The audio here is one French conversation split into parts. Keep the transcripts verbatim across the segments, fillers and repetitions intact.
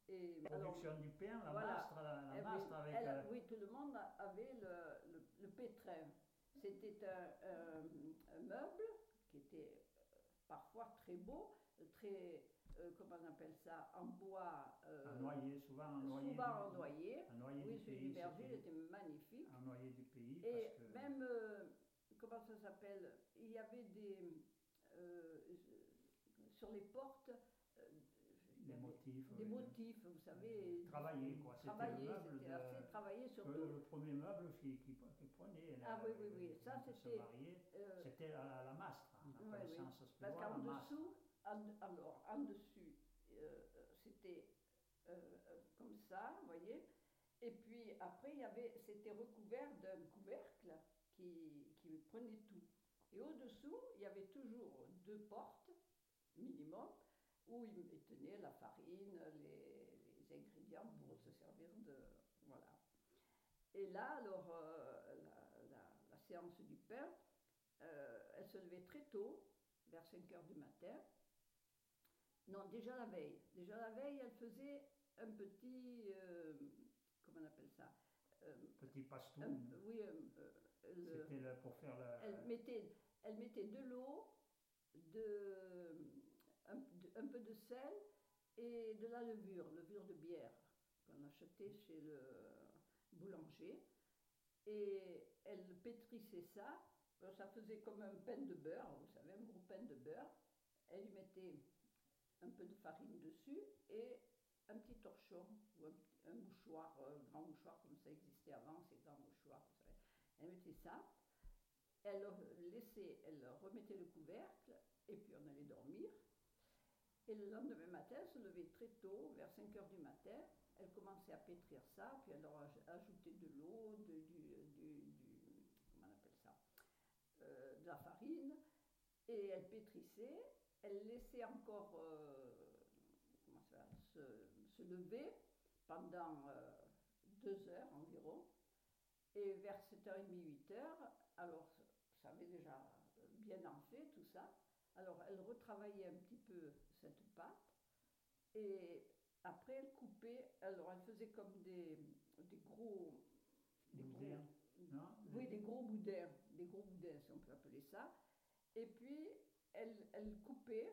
Et alors, Production du pain, la voilà. mastre, la, la Eh oui, mastre avec... elle- euh, oui, tout le monde avait le, le, le pétrin. C'était un, un- un meuble qui était euh, parfois très beau, très, euh, comment on appelle ça, en bois, un euh, noyer, souvent un noyer souvent en du, du- noyer. un noyer Oui, du celui du pays, berger, il c'était était magnifique. un noyer du pays parce Et que même, euh, comment ça s'appelle, il y avait des, euh, sur les portes, euh, il y les avait motifs, des oui, de- motifs, vous savez, travaillé quoi. C'était le travaillés, meuble c'était assez travaillé, de, que surtout. le premier meuble qui, qui, qui prenait Ah oui, oui, oui, euh, ça quand elle se c'était. mariait, euh, c'était la, la mastre, la Ouais, oui, connaissance parce spéciale, la qu'en mastre. dessous, en, alors, en dessus, euh, c'était euh, euh, comme ça, vous voyez. Et puis après, il y avait, c'était recouvert d'un couvercle qui, qui prenait tout. Et au-dessous, il y avait toujours deux portes, minimum, où ils tenaient la farine, les, les ingrédients pour se servir de. Voilà. Et là, alors, euh, la, la, la séance du pain, euh, elle se levait très tôt, vers cinq heures du matin. Non, déjà la veille. Déjà la veille, elle faisait un petit. Euh, comment on appelle ça? Euh, Petit un- pastoun, Oui, euh, euh, le- c'était le- pour faire elle, le... mettait, elle mettait de l'eau, de, un, de- un peu de sel et de la levure, levure de bière qu'on achetait chez le boulanger. Et elle pétrissait ça. Alors, ça faisait comme un pain de beurre, vous savez, un gros pain de beurre. Elle y mettait un peu de farine dessus et un petit torchon ou un, un mouchoir, un grand mouchoir comme ça existait avant, ces grands mouchoirs, vous savez. Elle mettait ça, elle laissait, elle remettait le couvercle et puis on allait dormir. Et le lendemain matin, elle se levait très tôt, vers cinq heures du matin. Elle commençait à pétrir ça, puis elle leur ajoutait de l'eau, de, du, du, du, comment on appelle ça, euh, de la farine, et elle pétrissait. Elle laissait encore euh, comment ça, se, se lever pendant euh, deux heures environ. Et vers sept heures trente, huit heures, alors ça avait déjà bien enflé tout ça. Alors elle retravaillait un petit peu cette pâte et après elle coupait, alors elle faisait comme des, des gros, des boudin, gros, non? oui, des gros boudins, des gros boudins si on peut appeler ça. Et puis elle, elle coupait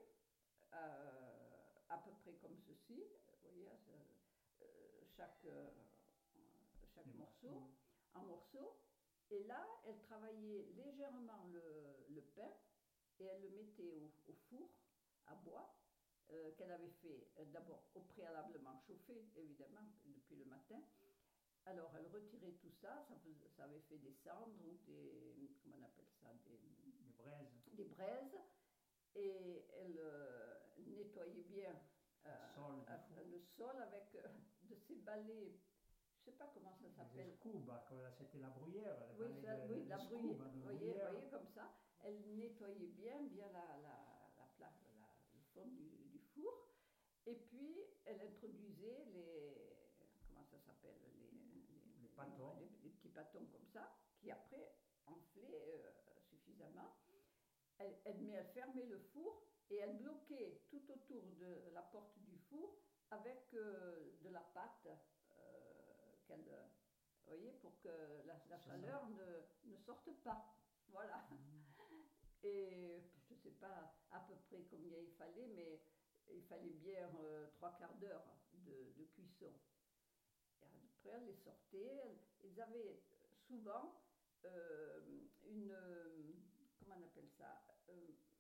euh, à peu près comme ceci, vous voyez, euh, chaque, euh, chaque Les morceau, morceaux. en morceaux. Et là, elle travaillait légèrement le, le pain et elle le mettait au, au four à bois euh, qu'elle avait fait euh, d'abord au préalablement chauffer, évidemment, depuis le matin. Alors elle retirait tout ça, ça, faisait, ça avait fait des cendres ou des, comment on appelle ça, des, Des braises, des braises, et elle euh, nettoyait bien le euh, sol du four. le sol avec euh, de ces balais, je ne sais pas comment ça Les s'appelle. escoubes, c'était la bruyère, le Oui, balai ça, de, oui, la bruyère, l'escoube de voyez, bruyère. voyez comme ça. Elle nettoyait bien, bien la, la, la plaque, la, le fond du, du four. Et puis, elle introduisait les, comment ça s'appelle, les, les, Les pâtons. les, les petits pâtons comme ça, qui après enflaient euh, suffisamment. Elle, elle, mais elle fermait le four et elle bloquait tout autour de la porte du four avec euh, de la pâte euh, qu'elle, vous voyez, pour que la, la chaleur ne, ne sorte pas. Voilà. Mmh. Et je ne sais pas à peu près combien il fallait, mais il fallait bien euh, trois quarts d'heure de, de cuisson. Et après, elle les sortait. Ils avaient souvent euh, une. Comment on appelle ça euh,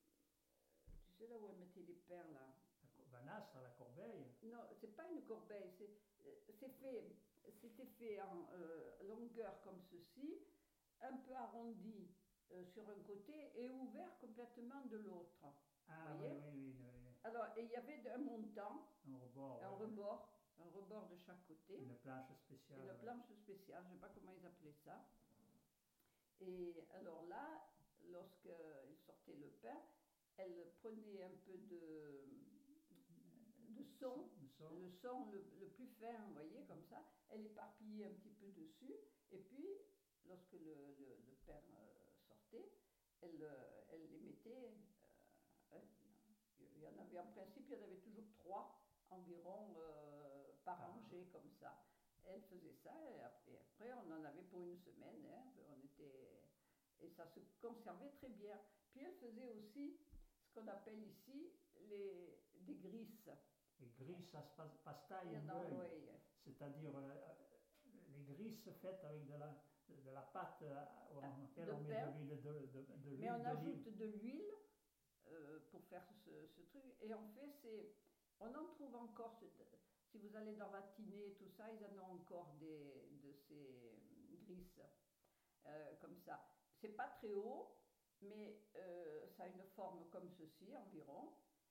Tu sais là où elle mettait les pains là La banastre, la corbeille. Non, c'est pas une corbeille. C'est, c'est fait, c'était fait en euh, longueur comme ceci, un peu arrondi euh, sur un côté et ouvert complètement de l'autre. Ah voyez oui, oui, oui, oui. Alors, et il y avait un montant, Un rebord. un Oui. rebord, un rebord de chaque côté. Une planche spéciale. Une oui. planche spéciale, je ne sais pas comment ils appelaient ça. Et alors là, lorsqu'il sortait le pain, elle prenait un peu de, de son, Le son. le son le, le plus fin, vous voyez, comme ça. Elle éparpillait un petit peu dessus. Et puis, lorsque le, le, le pain euh, sortait, elle, euh, elle les mettait. Euh, il y en avait en principe, il y en avait toujours trois environ. Euh, pas rangé comme ça. Elle faisait ça et après, et après on en avait pour une semaine. Hein, on était, et ça se conservait très bien. Puis elle faisait aussi ce qu'on appelle ici les, des grisses. Et grissa pastaie Et in dans böj, l'oreille. c'est-à-dire euh, les grisses faites avec de la, de la pâte euh, Ah, auquel de on met pain. de l'huile de, de, de Mais on l'huile d'olive. ajoute de l'huile euh, pour faire ce, ce truc. Et en fait, c'est, on en trouve encore. ce- Si vous allez dans Vatinée, tout ça, ils en ont encore des, de ces grisses euh, comme ça. C'est pas très haut, mais euh, ça a une forme comme ceci environ.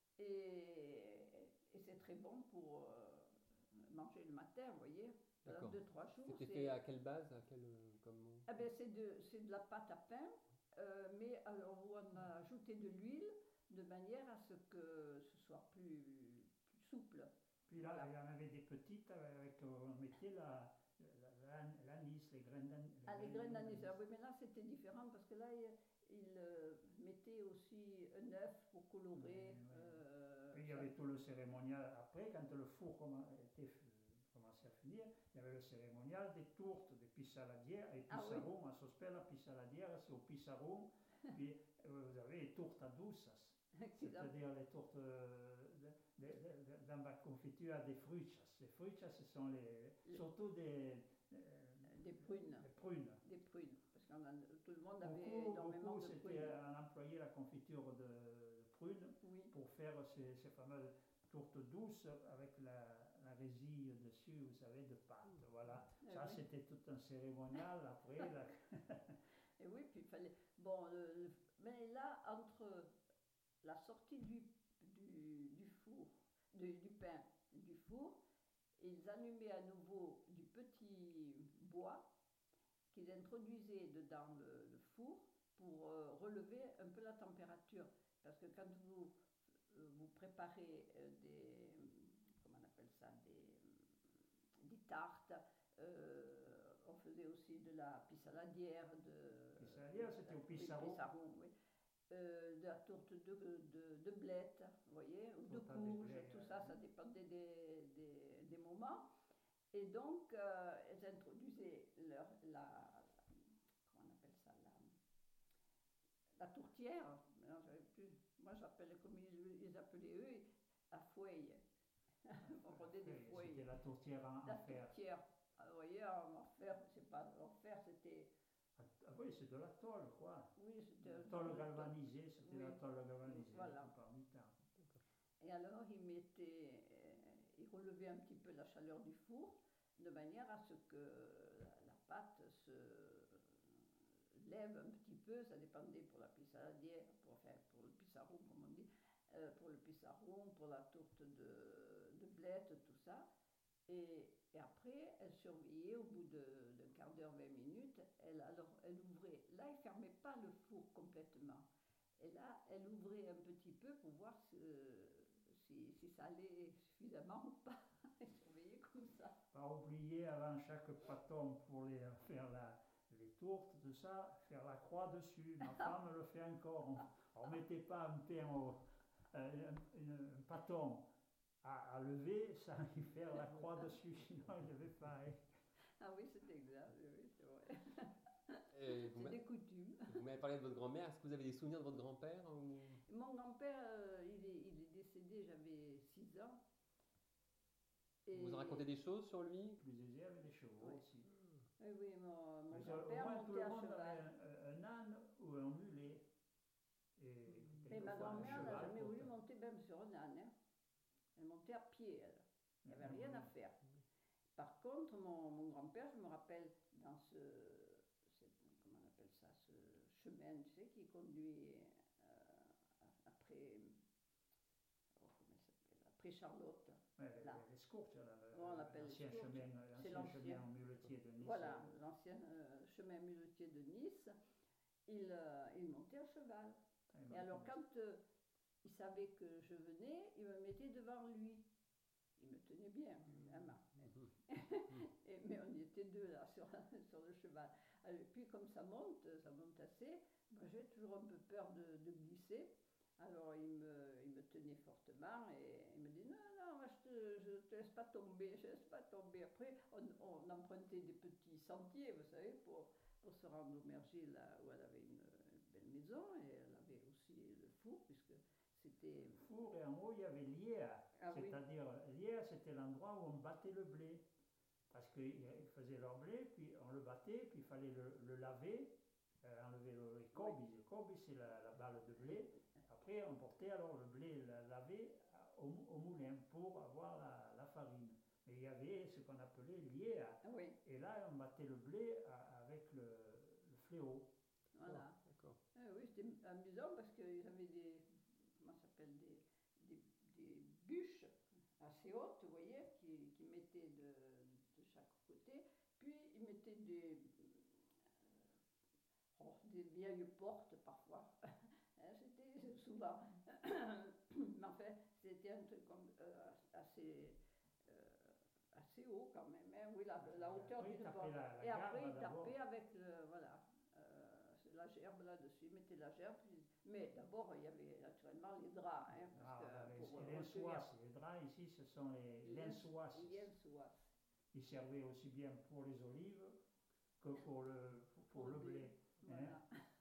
Et, et c'est très bon pour euh, manger le matin, vous voyez. Pendant D'accord. deux, trois jours, C'était c'est. fait à quelle base, à quel, euh, comme... Ah ben, c'est de, c'est de la pâte à pain, euh, mais alors où on a ajouté de l'huile de manière à ce que ce soit plus, plus souple. Puis là, Voilà. il y en avait des petites avec, euh, on mettait la, la, la- l'anis, les graines d'anis. Ah, les graines d'anis, ah oui, mais là c'était différent parce que là il, il, euh, mettait aussi un œuf pour colorer. Ouais, ouais. euh, Puis il y ça. avait tout le cérémonial. Après, quand le four commen- était f- commençait à finir, il y avait le cérémonial des tourtes, des pissaladières, et Ah oui. pissarum, a sospella pissaladière, c'est au pissarum. Puis euh, vous avez les tourtes à douces, c'est-à-dire les tourtes euh, de, de, de, de, dans la confiture des fruchas. Les fruchas, ce sont les, Les- surtout des, euh, Des prunes. des prunes. Des prunes, parce que tout le monde avait Beaucoup, énormément beaucoup, de c'était prunes. on employait la confiture de, de prunes Oui. pour faire ces, ces fameuses tourtes douces avec la, la résille dessus, vous savez, de pâte. Voilà. Eh Ça, oui. c'était tout un cérémonial. Après, la- Et oui, puis il fallait. Bon, le- le- mais là, entre la sortie du, du, du four, du, du pain du four, ils allumaient à nouveau du petit bois qu'ils introduisaient dedans le, le four pour euh, relever un peu la température. Parce que quand vous, euh, vous préparez euh, des, comment on appelle ça, des, des tartes, euh, on faisait aussi de la pissaladière, de, Pissaladière, c'était au oui, pissarum. pissarum, oui. Euh, de la tourte de, de, de blettes, vous voyez, ou de Tourte à courge, déblais, tout ouais. ça, ça dépendait des, des, des moments. Et donc, euh, elles introduisaient leur, la, comment on appelle ça, la, la tourtière. Non, j'avais plus, moi, j'appelais comme ils, ils appelaient eux, la fouille. On prenait des fouilles. C'était la tourtière en, La en fer. tourtière. Alors, vous voyez, en fer, c'est pas en fer, c'était. Ah oui, c'est de la tôle, quoi. Oui, c'était. La un tôle genre de- galvanisée, c'était Oui. la tôle galvanisée Voilà. la plupart du temps. Et alors, il mettait, il relevait un petit peu la chaleur du four, de manière à ce que la, la pâte se lève un petit peu. Ça dépendait pour la pissaladière, pour, enfin, pour le pissarum, comme on dit, euh, pour le pissarum, pour la tourte de, de blettes, tout ça. Et, et après, elle surveillait au bout de- d'un quart d'heure, vingt minutes. Elle, alors, elle ouvrait. Là, elle ne fermait pas le four complètement. Et là, elle ouvrait un petit peu pour voir si, si, si ça allait suffisamment ou pas. Elle surveillait comme ça. Pas oublier avant chaque pâton pour les, faire la, les tourtes, tout ça, faire la croix dessus. Ma femme le fait encore. On ne mettait pas un pain au, euh, un, une- un pâton à, à lever sans y faire la croix dessus, sinon il devait pas. Hein. Ah oui, c'est exact. Oui, c'est vrai. Et vous C'est m'a- des coutumes. vous m'avez parlé de votre grand-mère. Est-ce que vous avez des souvenirs de votre grand-père ou... Mon grand-père, euh, il, est, il est décédé, j'avais six ans. Et- Vous en racontez des choses sur lui? Plus aisé avec les chevaux Ouais. aussi. Oui, oui, mon, mon Parce que, au grand-père moins, tout montait le à monde cheval. avait un, un âne ou un mulet. Et, Et ma quelquefois un grand-mère n'a cheval jamais pour- voulu monter même sur un âne. Hein. Elle montait à pied, elle. Il n'y avait rien à faire. Par contre, mon, mon grand-père, je me rappelle, dans ce, cette- comment on appelle ça, ce chemin, tu sais, qui conduit euh, après, oh, comment il s'appelle, après Charlotte. Ouais, Là. les, les Scourges, là, le- Bon, on l'appelle l'ancien les Scourges. chemin, C'est l'ancien chemin l'ancien. en muletier de Nice. Voilà, l'ancien euh, chemin muletier de Nice. Il, euh, il montait à cheval. Ah, Et alors, quand euh, il savait que je venais, il me mettait devant lui. Il me tenait bien, évidemment. Et, mais on y était deux là sur, sur le cheval. Alors, et puis comme ça monte, ça monte assez, moi j'ai toujours un peu peur de, de glisser. Alors il me, il me tenait fortement et il me dit non, non, moi, je, te, je te je laisse pas tomber, je laisse pas tomber. Après, on, on empruntait des petits sentiers, vous savez, pour, pour se rendre au Merger, là où elle avait une, une belle maison, et elle avait aussi le four, puisque c'était... Four, et en haut, il y avait l'Iéa. Ah oui. C'est-à-dire, l'Iéa, c'était l'endroit où on battait le blé. Parce qu'ils faisaient leur blé, puis on le battait, puis il fallait le, le laver, euh, enlever le, les corbis. Oui. Le corbis, c'est la, la balle de blé. Après, on portait alors le blé la- lavé au, au moulin pour avoir la, la farine. Mais il y avait ce qu'on appelait l'Iéa. Ah oui, Et là, on battait le blé à- avec le, le fléau. voilà. D'accord. Ah oui, c'était amusant parce qu'ils avaient des, comment ça s'appelle, des, des, des bûches assez hautes, vous voyez, qui, qui mettaient de, de chaque côté. Puis ils mettaient des, euh, oh, des vieilles portes parfois. Hein, c'était souvent. Mais enfin, c'était un truc comme, euh, assez, euh, assez haut quand même. Hein. Oui, la, la hauteur Après, d'une il tapait porte. la, la Et après, garde ils d'abord. tapaient avec le, voilà, euh, la gerbe là-dessus, ils mettaient la gerbe. Puis, mais d'abord, il y avait naturellement les draps. Hein, parce Ah, que les, pour les recueillir lensois, les draps ici, ce sont les les lensois. lensois. Ils servaient aussi bien pour les olives que pour le, pour, pour Pour le le blé. blé. Hein. Voilà.